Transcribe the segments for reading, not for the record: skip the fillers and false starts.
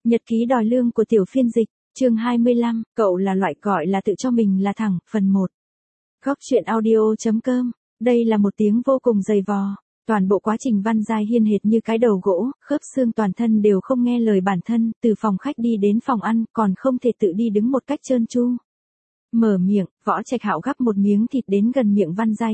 Nhật ký đòi lương của tiểu phiên dịch, chương 25, cậu là loại gọi là tự cho mình là thẳng, phần 1. Góc truyện audio.com, đây là một tiếng vô cùng dày vò. Toàn bộ quá trình Văn Giai Hiên hệt như cái đầu gỗ, khớp xương toàn thân đều không nghe lời bản thân, từ phòng khách đi đến phòng ăn, còn không thể tự đi đứng một cách trơn tru. Mở miệng, Võ Trạch Hạo gắp một miếng thịt đến gần miệng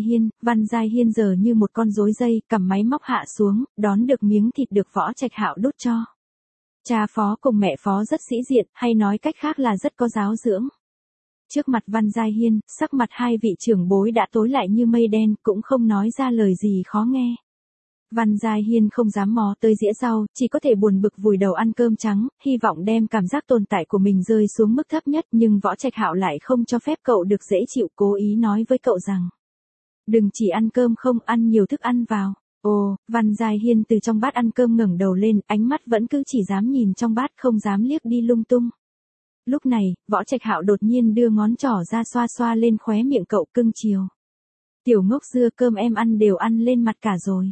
Văn Giai Hiên giờ như một con rối dây, cầm máy móc hạ xuống, đón được miếng thịt được Võ Trạch Hạo đút cho. Cha Phó cùng mẹ Phó rất sĩ diện, hay nói cách khác là rất có giáo dưỡng. Trước mặt Văn Giai Hiên, sắc mặt hai vị trưởng bối đã tối lại như mây đen, cũng không nói ra lời gì khó nghe. Văn Giai Hiên không dám mò tới dĩa rau, chỉ có thể buồn bực vùi đầu ăn cơm trắng, hy vọng đem cảm giác tồn tại của mình rơi xuống mức thấp nhất, nhưng Võ Trạch Hạo lại không cho phép cậu được dễ chịu, cố ý nói với cậu rằng: đừng chỉ ăn cơm không, ăn nhiều thức ăn vào. Ồ, Văn Giai Hiên từ trong bát ăn cơm ngẩng đầu lên, ánh mắt vẫn cứ chỉ dám nhìn trong bát, không dám liếc đi lung tung. Lúc này, Võ Trạch Hạo đột nhiên đưa ngón trỏ ra xoa xoa lên khóe miệng cậu, cưng chiều. Tiểu ngốc dưa, cơm em ăn đều ăn lên mặt cả rồi.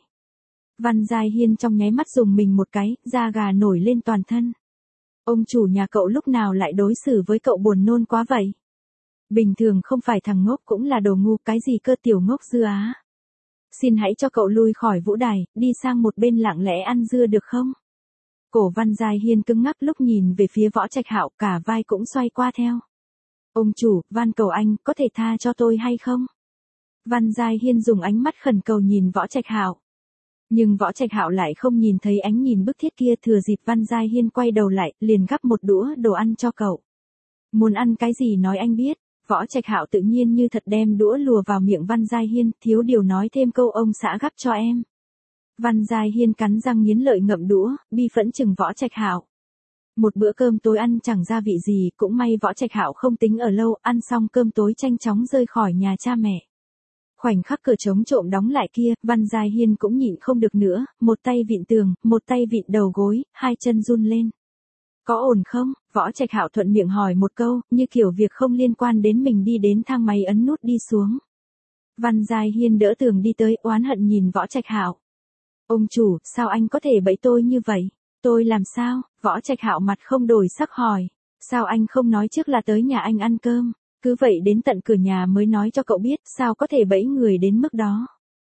Văn Giai Hiên trong nháy mắt dùng mình một cái, da gà nổi lên toàn thân. Ông chủ nhà cậu lúc nào lại đối xử với cậu buồn nôn quá vậy? Bình thường không phải thằng ngốc cũng là đồ ngu, cái gì cơ tiểu ngốc dưa á? Xin hãy cho cậu lui khỏi vũ đài, đi sang một bên lặng lẽ ăn dưa được không? Cổ Văn Giai Hiên cứng ngắc, lúc nhìn về phía Võ Trạch Hạo, cả vai cũng xoay qua theo. Ông chủ, van cầu anh, có thể tha cho tôi hay không? Văn Giai Hiên dùng ánh mắt khẩn cầu nhìn Võ Trạch Hạo. Nhưng Võ Trạch Hạo lại không nhìn thấy ánh nhìn bức thiết kia, thừa dịp Văn Giai Hiên quay đầu lại, liền gắp một đũa đồ ăn cho cậu. Muốn ăn cái gì nói anh biết. Võ Trạch Hạo tự nhiên như thật đem đũa lùa vào miệng Văn Giai Hiên, thiếu điều nói thêm câu ông xã gắp cho em. Văn Giai Hiên cắn răng nghiến lợi ngậm đũa, bi phẫn chừng Võ Trạch Hạo. Một bữa cơm tối ăn chẳng ra vị gì, cũng may Võ Trạch Hạo không tính ở lâu, ăn xong cơm tối nhanh chóng rời khỏi nhà cha mẹ. Khoảnh khắc cửa trống trộm đóng lại kia, Văn Giai Hiên cũng nhịn không được nữa, một tay vịn tường, một tay vịn đầu gối, hai chân run lên. Có ổn không? Võ Trạch Hạo thuận miệng hỏi một câu, như kiểu việc không liên quan đến mình, đi đến thang máy ấn nút đi xuống. Văn Giai Hiên đỡ tường đi tới, oán hận nhìn Võ Trạch Hạo. Ông chủ, sao anh có thể bẫy tôi như vậy? Tôi làm sao? Võ Trạch Hạo mặt không đổi sắc hỏi. Sao anh không nói trước là tới nhà anh ăn cơm? Cứ vậy đến tận cửa nhà mới nói cho cậu biết, sao có thể bẫy người đến mức đó?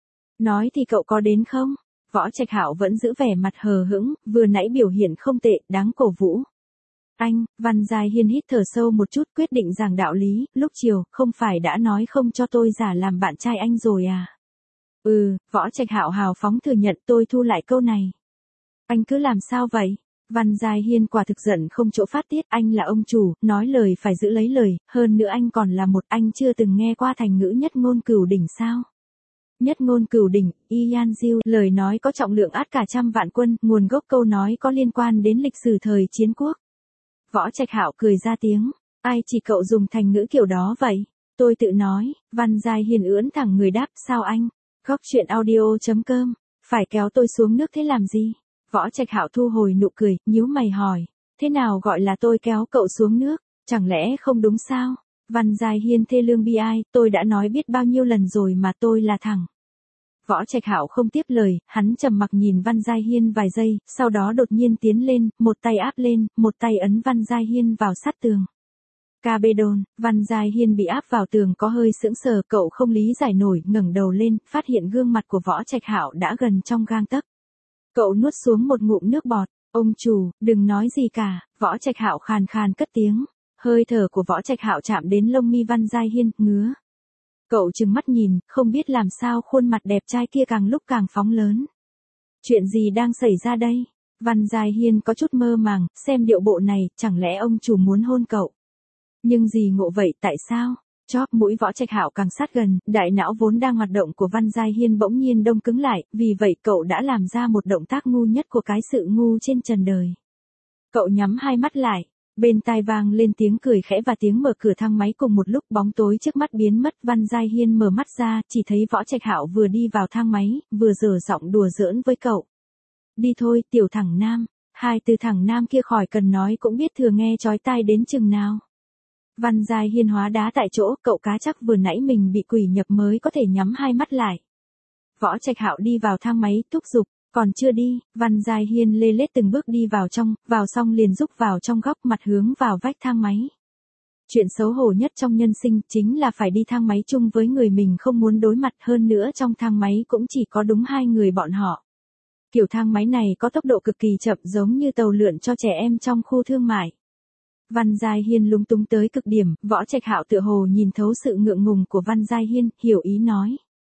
Nói thì cậu có đến không? Võ Trạch Hạo vẫn giữ vẻ mặt hờ hững, vừa nãy biểu hiện không tệ, đáng cổ vũ. Anh, Văn Giai Hiên hít thở sâu một chút, quyết định giảng đạo lý, lúc chiều, không phải đã nói không cho tôi giả làm bạn trai anh rồi à? Võ Trạch Hạo hào phóng thừa nhận, tôi thu lại câu này. Anh cứ làm sao vậy? Văn Giai Hiên quả thực giận không chỗ phát tiết, anh là ông chủ, nói lời phải giữ lấy lời, hơn nữa anh còn là một, anh chưa từng nghe qua thành ngữ nhất ngôn cửu đỉnh sao? Nhất ngôn cửu đỉnh, Ian Diêu, lời nói có trọng lượng át cả trăm vạn quân, nguồn gốc câu nói có liên quan đến lịch sử thời chiến quốc. Võ Trạch Hạo cười ra tiếng, ai chỉ cậu dùng thành ngữ kiểu đó vậy? Tôi tự nói. Văn Giai Hiên ưỡn thẳng người đáp, sao anh? Góc truyện audio.com, phải kéo tôi xuống nước thế làm gì? Võ Trạch Hạo thu hồi nụ cười, nhíu mày hỏi, thế nào gọi là tôi kéo cậu xuống nước? Chẳng lẽ không đúng sao? Văn Giai Hiên thê lương bi ai, tôi đã nói biết bao nhiêu lần rồi mà tôi là thẳng. Võ Trạch Hạo không tiếp lời, hắn trầm mặc nhìn Văn Giai Hiên vài giây, sau đó đột nhiên tiến lên, một tay áp lên, một tay ấn Văn Giai Hiên vào sát tường. Bê đồn, Văn Giai Hiên bị áp vào tường có hơi sững sờ, cậu không lý giải nổi, ngẩng đầu lên, phát hiện gương mặt của Võ Trạch Hạo đã gần trong gang tấc. Cậu nuốt xuống một ngụm nước bọt, ông chủ, đừng nói gì cả. Võ Trạch Hạo khàn khàn cất tiếng. Hơi thở của Võ Trạch Hạo chạm đến lông mi Văn Giai Hiên, ngứa. Cậu trừng mắt nhìn, không biết làm sao khuôn mặt đẹp trai kia càng lúc càng phóng lớn. Chuyện gì đang xảy ra đây? Văn Giai Hiên có chút mơ màng, xem điệu bộ này, chẳng lẽ ông chủ muốn hôn cậu? Nhưng gì ngộ vậy, tại sao? Chóp mũi Võ Trạch Hạo càng sát gần, đại não vốn đang hoạt động của Văn Giai Hiên bỗng nhiên đông cứng lại, vì vậy cậu đã làm ra một động tác ngu nhất của cái sự ngu trên trần đời. Cậu nhắm hai mắt lại, bên tai vang lên tiếng cười khẽ và tiếng mở cửa thang máy cùng một lúc, bóng tối trước mắt biến mất. Văn Giai Hiên mở mắt ra, chỉ thấy Võ Trạch Hạo vừa đi vào thang máy, vừa giở giọng đùa giỡn với cậu. Đi thôi, tiểu thẳng nam. Hai từ thẳng nam kia khỏi cần nói cũng biết thừa nghe chói tai đến chừng nào. Văn Giai Hiên hóa đá tại chỗ, cậu cá chắc vừa nãy mình bị quỷ nhập mới có thể nhắm hai mắt lại. Võ Trạch Hạo đi vào thang máy, thúc giục, Còn chưa đi, Văn Giai Hiên lê lết từng bước đi vào trong, vào xong liền rúc vào trong góc mặt hướng vào vách thang máy. Chuyện xấu hổ nhất trong nhân sinh chính là phải đi thang máy chung với người mình không muốn đối mặt, hơn nữa trong thang máy cũng chỉ có đúng hai người bọn họ. Kiểu thang máy này có tốc độ cực kỳ chậm giống như tàu lượn cho trẻ em trong khu thương mại. Văn Giai Hiên lúng túng tới cực điểm, Võ Trạch Hạo tựa hồ nhìn thấu sự ngượng ngùng của Văn Giai Hiên, hiểu ý nói.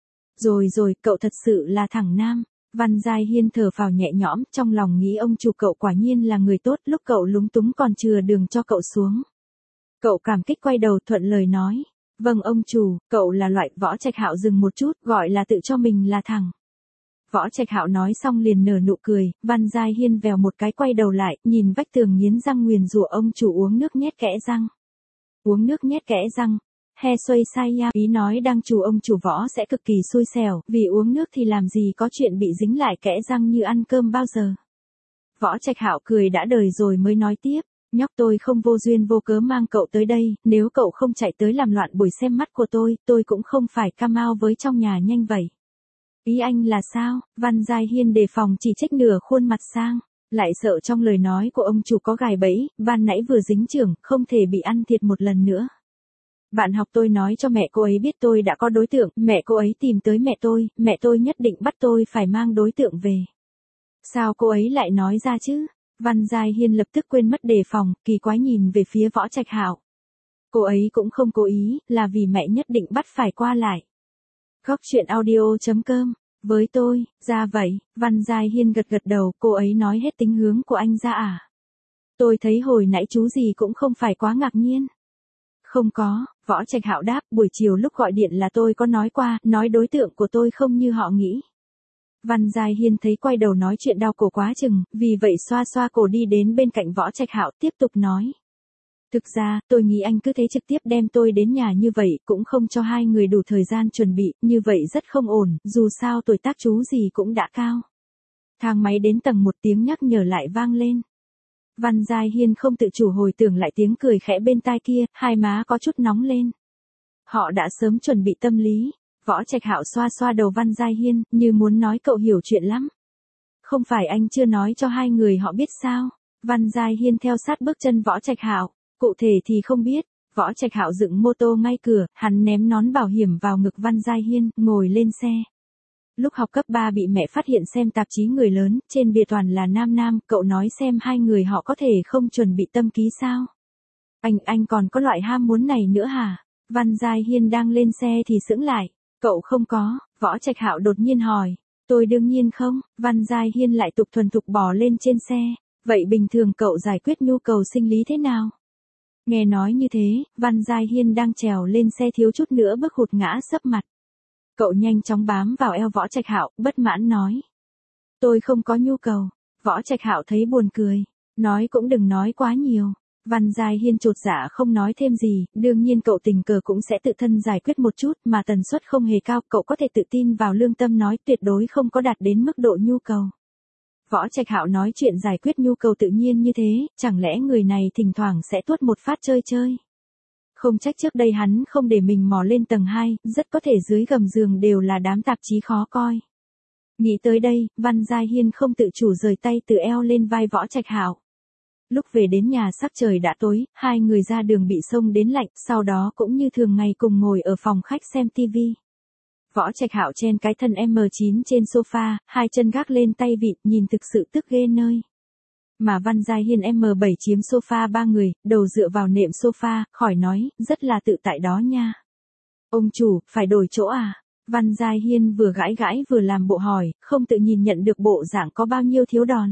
Rồi rồi, cậu thật sự là thằng nam. Văn Giai Hiên thở phào nhẹ nhõm, trong lòng nghĩ ông chủ cậu quả nhiên là người tốt, lúc cậu lúng túng còn chừa đường cho cậu xuống. Cậu cảm kích quay đầu thuận lời nói. Vâng ông chủ, cậu là loại. Võ Trạch Hạo dừng một chút, gọi là tự cho mình là thằng. Võ Trạch Hạo nói xong liền nở nụ cười, Văn Giai Hiên vèo một cái quay đầu lại, nhìn vách tường nghiến răng nguyền rủa ông chủ uống nước nhét kẽ răng. Uống nước nhét kẽ răng. He xuây sai ya, ý nói đang chủ ông chủ Võ sẽ cực kỳ xui xẻo, vì uống nước thì làm gì có chuyện bị dính lại kẽ răng như ăn cơm bao giờ. Võ Trạch Hạo cười đã đời rồi mới nói tiếp, nhóc tôi không vô duyên vô cớ mang cậu tới đây, nếu cậu không chạy tới làm loạn buổi xem mắt của tôi cũng không phải cam ao với trong nhà nhanh vậy. Ý anh là sao? Văn Giai Hiên đề phòng chỉ trích nửa khuôn mặt sang, lại sợ trong lời nói của ông chủ có gài bẫy, ban nãy vừa dính chưởng, không thể bị ăn thiệt một lần nữa. Bạn học tôi nói cho mẹ cô ấy biết tôi đã có đối tượng, mẹ cô ấy tìm tới mẹ tôi nhất định bắt tôi phải mang đối tượng về. Sao cô ấy lại nói ra chứ? Văn Giai Hiên lập tức quên mất đề phòng, kỳ quái nhìn về phía Võ Trạch Hạo. Cô ấy cũng không cố ý, là vì mẹ nhất định bắt phải qua lại. Góc chuyện audio.com, với tôi, ra vậy, Văn Giai Hiên gật gật đầu, cô ấy nói hết tính hướng của anh ra à? Tôi thấy hồi nãy chú gì cũng không phải quá ngạc nhiên. Không có, Võ Trạch Hạo đáp, buổi chiều lúc gọi điện là tôi có nói qua, nói đối tượng của tôi không như họ nghĩ. Văn Giai Hiên thấy quay đầu nói chuyện đau cổ quá chừng, vì vậy xoa xoa cổ đi đến bên cạnh Võ Trạch Hạo tiếp tục nói. Thực ra, tôi nghĩ anh cứ thế trực tiếp đem tôi đến nhà như vậy, cũng không cho hai người đủ thời gian chuẩn bị, như vậy rất không ổn, dù sao tuổi tác chú gì cũng đã cao. Thang máy đến tầng 1 tiếng nhắc nhở lại vang lên. Văn Giai Hiên không tự chủ hồi tưởng lại tiếng cười khẽ bên tai kia, hai má có chút nóng lên. Họ đã sớm chuẩn bị tâm lý. Võ Trạch Hạo xoa xoa đầu Văn Giai Hiên, như muốn nói cậu hiểu chuyện lắm. Không phải anh chưa nói cho hai người họ biết sao? Văn Giai Hiên theo sát bước chân Võ Trạch Hạo, cụ thể thì không biết. Võ Trạch Hạo dựng mô tô ngay cửa, hắn ném nón bảo hiểm vào ngực Văn Giai Hiên, ngồi lên xe. Lúc học cấp 3 bị mẹ phát hiện xem tạp chí người lớn, trên bìa toàn là nam, cậu nói xem hai người họ có thể không chuẩn bị tâm ký sao? Anh còn có loại ham muốn này nữa hả? Văn Giai Hiên đang lên xe thì sững lại. Cậu không có, Võ Trạch Hạo đột nhiên hỏi. Tôi đương nhiên không, Văn Giai Hiên lại tục thuần thục bò lên trên xe. Vậy bình thường cậu giải quyết nhu cầu sinh lý thế nào? Nghe nói như thế, Văn Giai Hiên đang trèo lên xe thiếu chút nữa bước hụt ngã sấp mặt. Cậu nhanh chóng bám vào eo Võ Trạch Hạo, bất mãn nói. Tôi không có nhu cầu. Võ Trạch Hạo thấy buồn cười. Nói cũng đừng nói quá nhiều. Văn Giai Hiên chột dạ không nói thêm gì, đương nhiên cậu tình cờ cũng sẽ tự thân giải quyết một chút mà tần suất không hề cao, cậu có thể tự tin vào lương tâm nói tuyệt đối không có đạt đến mức độ nhu cầu. Võ Trạch Hạo nói chuyện giải quyết nhu cầu tự nhiên như thế, chẳng lẽ người này thỉnh thoảng sẽ tuốt một phát chơi. Không trách trước đây hắn không để mình mò lên tầng 2, rất có thể dưới gầm giường đều là đám tạp chí khó coi. Nghĩ tới đây, Văn Giai Hiên không tự chủ rời tay từ eo lên vai Võ Trạch Hạo. Lúc về đến nhà sắc trời đã tối, hai người ra đường bị xông đến lạnh, sau đó cũng như thường ngày cùng ngồi ở phòng khách xem TV. Võ Trạch Hạo chen cái thân M9 trên sofa, hai chân gác lên tay vịn, nhìn thực sự tức ghê nơi. Mà Văn Giai Hiên M7 chiếm sofa ba người, đầu dựa vào nệm sofa, khỏi nói, rất là tự tại đó nha. Ông chủ, phải đổi chỗ à? Văn Giai Hiên vừa gãi vừa làm bộ hỏi, không tự nhìn nhận được bộ dạng có bao nhiêu thiếu đòn.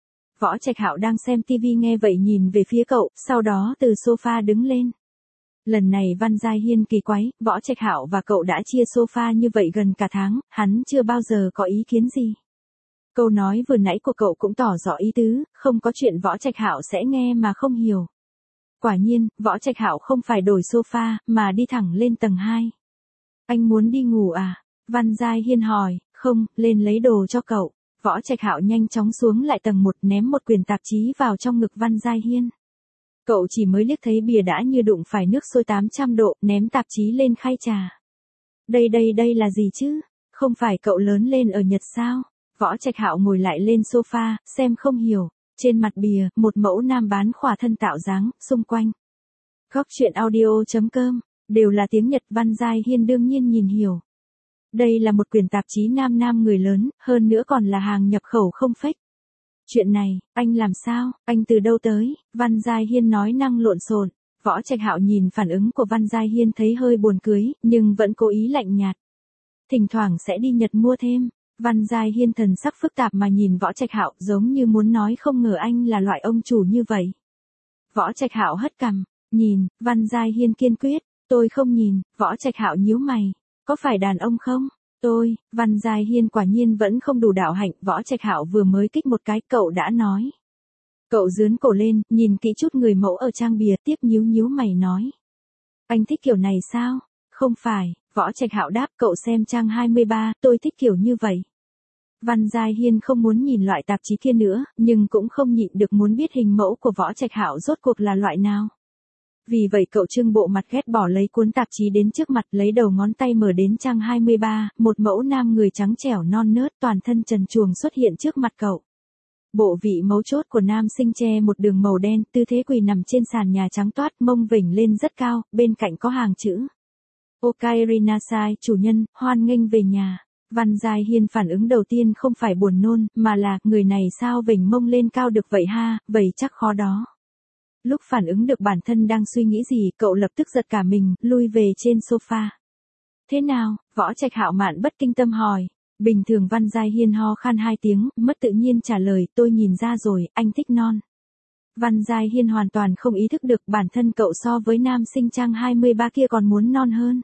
Võ Trạch Hạo đang xem TV nghe vậy nhìn về phía cậu, sau đó từ sofa đứng lên. Lần này Văn Giai Hiên kỳ quái, Võ Trạch Hạo và cậu đã chia sofa như vậy gần cả tháng, hắn chưa bao giờ có ý kiến gì. Câu nói vừa nãy của cậu cũng tỏ rõ ý tứ, không có chuyện Võ Trạch Hạo sẽ nghe mà không hiểu. Quả nhiên, Võ Trạch Hạo không phải đổi sofa, mà đi thẳng lên tầng 2. Anh muốn đi ngủ à? Văn Giai Hiên hỏi, không, lên lấy đồ cho cậu. Võ Trạch Hạo nhanh chóng xuống lại tầng 1 ném một quyển tạp chí vào trong ngực Văn Giai Hiên. Cậu chỉ mới liếc thấy bìa đã như đụng phải nước sôi 800 độ, ném tạp chí lên khay trà. Đây là gì chứ? Không phải cậu lớn lên ở Nhật sao? Võ Trạch Hạo ngồi lại lên sofa, xem không hiểu, trên mặt bìa, một mẫu nam bán khỏa thân tạo dáng, xung quanh. Góc truyện audio.com, đều là tiếng Nhật. Văn Giai Hiên đương nhiên nhìn hiểu. Đây là một quyển tạp chí nam nam người lớn, hơn nữa còn là hàng nhập khẩu không fake. Chuyện này, anh làm sao, anh từ đâu tới? Văn Giai Hiên nói năng lộn xộn. Võ Trạch Hạo nhìn phản ứng của Văn Giai Hiên thấy hơi buồn cười, nhưng vẫn cố ý lạnh nhạt. Thỉnh thoảng sẽ đi Nhật mua thêm. Văn Giai Hiên thần sắc phức tạp mà nhìn Võ Trạch Hạo, giống như muốn nói không ngờ anh là loại ông chủ như vậy. Võ Trạch Hạo hất cằm, nhìn. Văn Giai Hiên kiên quyết, tôi không nhìn. Võ Trạch Hạo nhíu mày, có phải đàn ông không? Tôi. Văn Giai Hiên quả nhiên vẫn không đủ đạo hạnh. Võ Trạch Hạo vừa mới kích một cái, cậu đã nói. Cậu dướn cổ lên, nhìn kỹ chút người mẫu ở trang bìa, tiếp nhíu nhíu mày nói. Anh thích kiểu này sao? Không phải. Võ Trạch Hạo đáp, cậu xem trang 23, tôi thích kiểu như vậy. Văn Giai Hiên không muốn nhìn loại tạp chí kia nữa, nhưng cũng không nhịn được muốn biết hình mẫu của Võ Trạch Hạo rốt cuộc là loại nào. Vì vậy cậu trưng bộ mặt ghét bỏ lấy cuốn tạp chí đến trước mặt, lấy đầu ngón tay mở đến trang 23, một mẫu nam người trắng trẻo non nớt toàn thân trần truồng xuất hiện trước mặt cậu. Bộ vị mấu chốt của nam sinh che một đường màu đen, tư thế quỳ nằm trên sàn nhà trắng toát, mông vểnh lên rất cao, bên cạnh có hàng chữ. Okaerinasai, chủ nhân, hoan nghênh về nhà. Văn Giai Hiên phản ứng đầu tiên không phải buồn nôn, mà là, người này sao vểnh mông lên cao được vậy ha, vậy chắc khó đó. Lúc phản ứng được bản thân đang suy nghĩ gì, cậu lập tức giật cả mình, lui về trên sofa. Thế nào? Võ Trạch Hạo mạn bất kinh tâm hỏi. Bình thường Văn Giai Hiên ho khan 2 tiếng, mất tự nhiên trả lời, tôi nhìn ra rồi, anh thích non. Văn Giai Hiên hoàn toàn không ý thức được bản thân cậu so với nam sinh trang 23 kia còn muốn non hơn.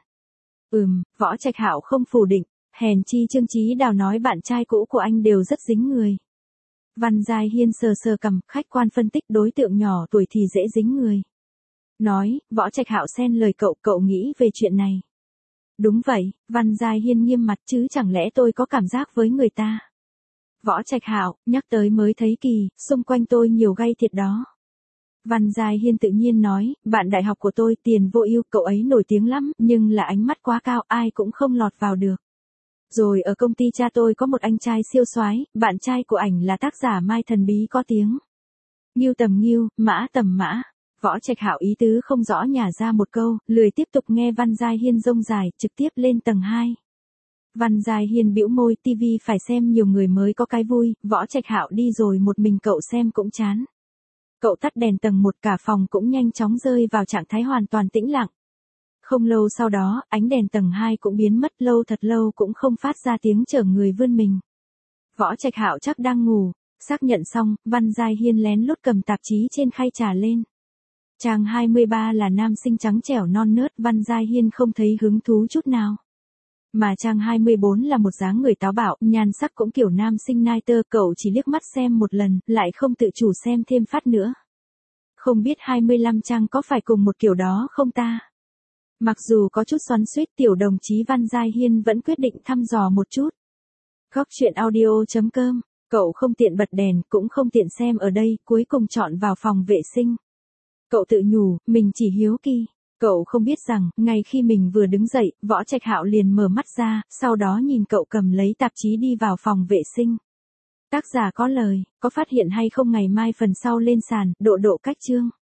Võ Trạch Hạo không phủ định, hèn chi Trương Chí Đào nói bạn trai cũ của anh đều rất dính người. Văn Giai Hiên sờ sờ cằm, khách quan phân tích đối tượng nhỏ tuổi thì dễ dính người. Nói, Võ Trạch Hạo xen lời cậu nghĩ về chuyện này. Đúng vậy, Văn Giai Hiên nghiêm mặt, chứ chẳng lẽ tôi có cảm giác với người ta. Võ Trạch Hạo, nhắc tới mới thấy kỳ, xung quanh tôi nhiều gay thiệt đó. Văn Giai Hiên tự nhiên nói, bạn đại học của tôi Tiền Vô Ưu, cậu ấy nổi tiếng lắm, nhưng là ánh mắt quá cao, ai cũng không lọt vào được. Rồi ở công ty cha tôi có một anh trai siêu soái, bạn trai của ảnh là tác giả Mai thần bí có tiếng. Ngưu tầm ngưu, mã tầm mã. Võ Trạch Hạo ý tứ không rõ nhả ra một câu, lười tiếp tục nghe Văn Giai Hiên rông dài, trực tiếp lên tầng 2. Văn Giai Hiên bĩu môi, tivi phải xem nhiều người mới có cái vui, Võ Trạch Hạo đi rồi một mình cậu xem cũng chán. Cậu tắt đèn tầng 1, cả phòng cũng nhanh chóng rơi vào trạng thái hoàn toàn tĩnh lặng. Không lâu sau đó, ánh đèn tầng 2 cũng biến mất, lâu thật lâu cũng không phát ra tiếng chở người vươn mình. Võ Trạch Hạo chắc đang ngủ, xác nhận xong, Văn Giai Hiên lén lút cầm tạp chí trên khay trà lên. Trang 23 là nam sinh trắng trẻo non nớt, Văn Giai Hiên không thấy hứng thú chút nào. Mà trang 24 là một dáng người táo bạo, nhan sắc cũng kiểu nam sinh nai tơ, cậu chỉ liếc mắt xem một lần, lại không tự chủ xem thêm phát nữa. Không biết 25 trang có phải cùng một kiểu đó không ta? Mặc dù có chút xoắn xuýt, tiểu đồng chí Văn Giai Hiên vẫn quyết định thăm dò một chút. Góc truyện audio.com, cậu không tiện bật đèn, cũng không tiện xem ở đây, cuối cùng chọn vào phòng vệ sinh. Cậu tự nhủ, mình chỉ hiếu kỳ. Cậu không biết rằng, ngay khi mình vừa đứng dậy, Võ Trạch Hạo liền mở mắt ra, sau đó nhìn cậu cầm lấy tạp chí đi vào phòng vệ sinh. Tác giả có lời, có phát hiện hay không ngày mai phần sau lên sàn, độ cách chương.